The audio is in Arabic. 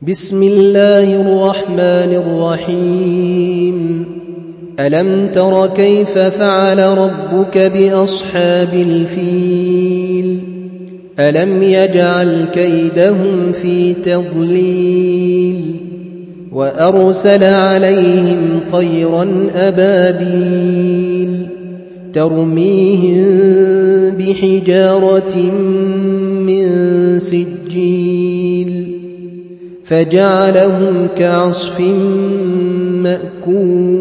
بسم الله الرحمن الرحيم ألم تر كيف فعل ربك بأصحاب الفيل ألم يجعل كيدهم في تضليل وأرسل عليهم طيرا أبابيل ترميهم بحجارة من سجيل فجعلهم كعصف مأكول